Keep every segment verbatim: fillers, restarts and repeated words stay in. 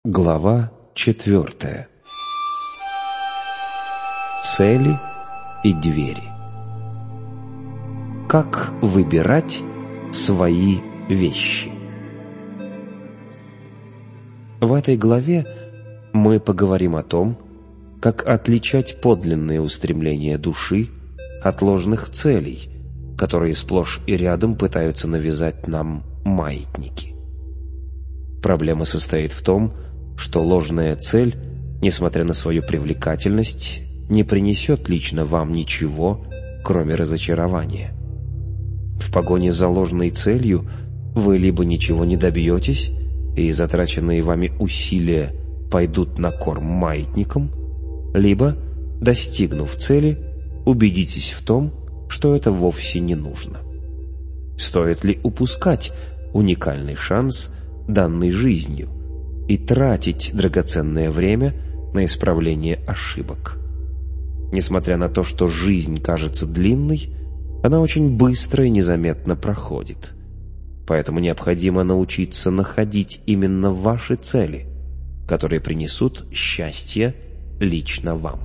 Глава четвертая. Цели и двери. Как выбирать свои вещи? В этой главе мы поговорим о том, как отличать подлинные устремления души от ложных целей, которые сплошь и рядом пытаются навязать нам маятники. Проблема состоит в том, что ложная цель, несмотря на свою привлекательность, не принесет лично вам ничего, кроме разочарования. В погоне за ложной целью вы либо ничего не добьетесь, и затраченные вами усилия пойдут на корм маятникам, либо, достигнув цели, убедитесь в том, что это вовсе не нужно. Стоит ли упускать уникальный шанс, данный жизнью, и тратить драгоценное время на исправление ошибок? Несмотря на то, что жизнь кажется длинной, она очень быстро и незаметно проходит. Поэтому необходимо научиться находить именно ваши цели, которые принесут счастье лично вам.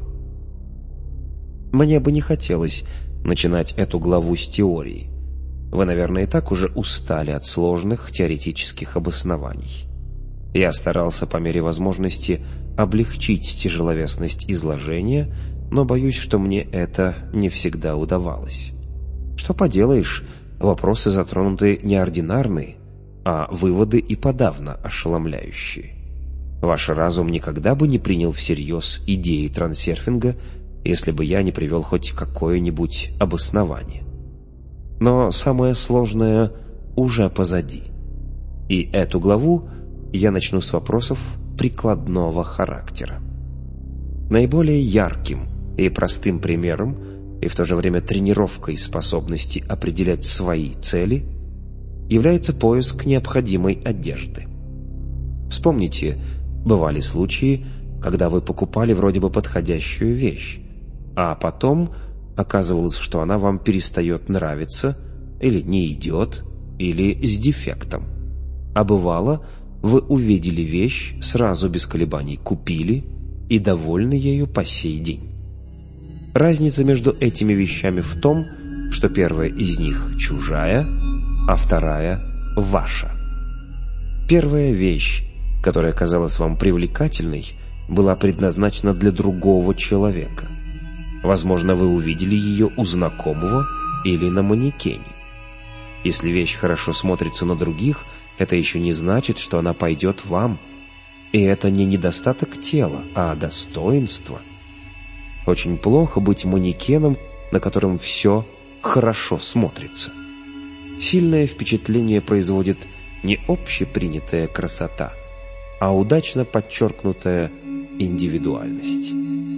Мне бы не хотелось начинать эту главу с теории. Вы, наверное, и так уже устали от сложных теоретических обоснований. Я старался по мере возможности облегчить тяжеловесность изложения, но боюсь, что мне это не всегда удавалось. Что поделаешь, вопросы затронуты неординарные, а выводы и подавно ошеломляющие. Ваш разум никогда бы не принял всерьез идеи трансерфинга, если бы я не привел хоть какое-нибудь обоснование. Но самое сложное уже позади. И эту главу я начну с вопросов прикладного характера. Наиболее ярким и простым примером, и в то же время тренировкой способности определять свои цели, является поиск необходимой одежды. Вспомните, бывали случаи, когда вы покупали вроде бы подходящую вещь, а потом оказывалось, что она вам перестает нравиться, или не идет, или с дефектом. А бывало, вы увидели вещь, сразу без колебаний купили и довольны ею по сей день. Разница между этими вещами в том, что первая из них чужая, а вторая ваша. Первая вещь, которая казалась вам привлекательной, была предназначена для другого человека. Возможно, вы увидели ее у знакомого или на манекене. Если вещь хорошо смотрится на других, это еще не значит, что она пойдет вам. И это не недостаток тела, а достоинство. Очень плохо быть манекеном, на котором все хорошо смотрится. Сильное впечатление производит не общепринятая красота, а удачно подчеркнутая индивидуальность.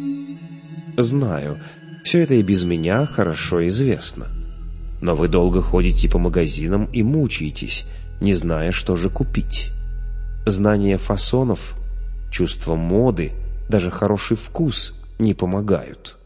Знаю, все это и без меня хорошо известно. Но вы долго ходите по магазинам и мучаетесь, не зная, что же купить. Знание фасонов, чувство моды, даже хороший вкус не помогают.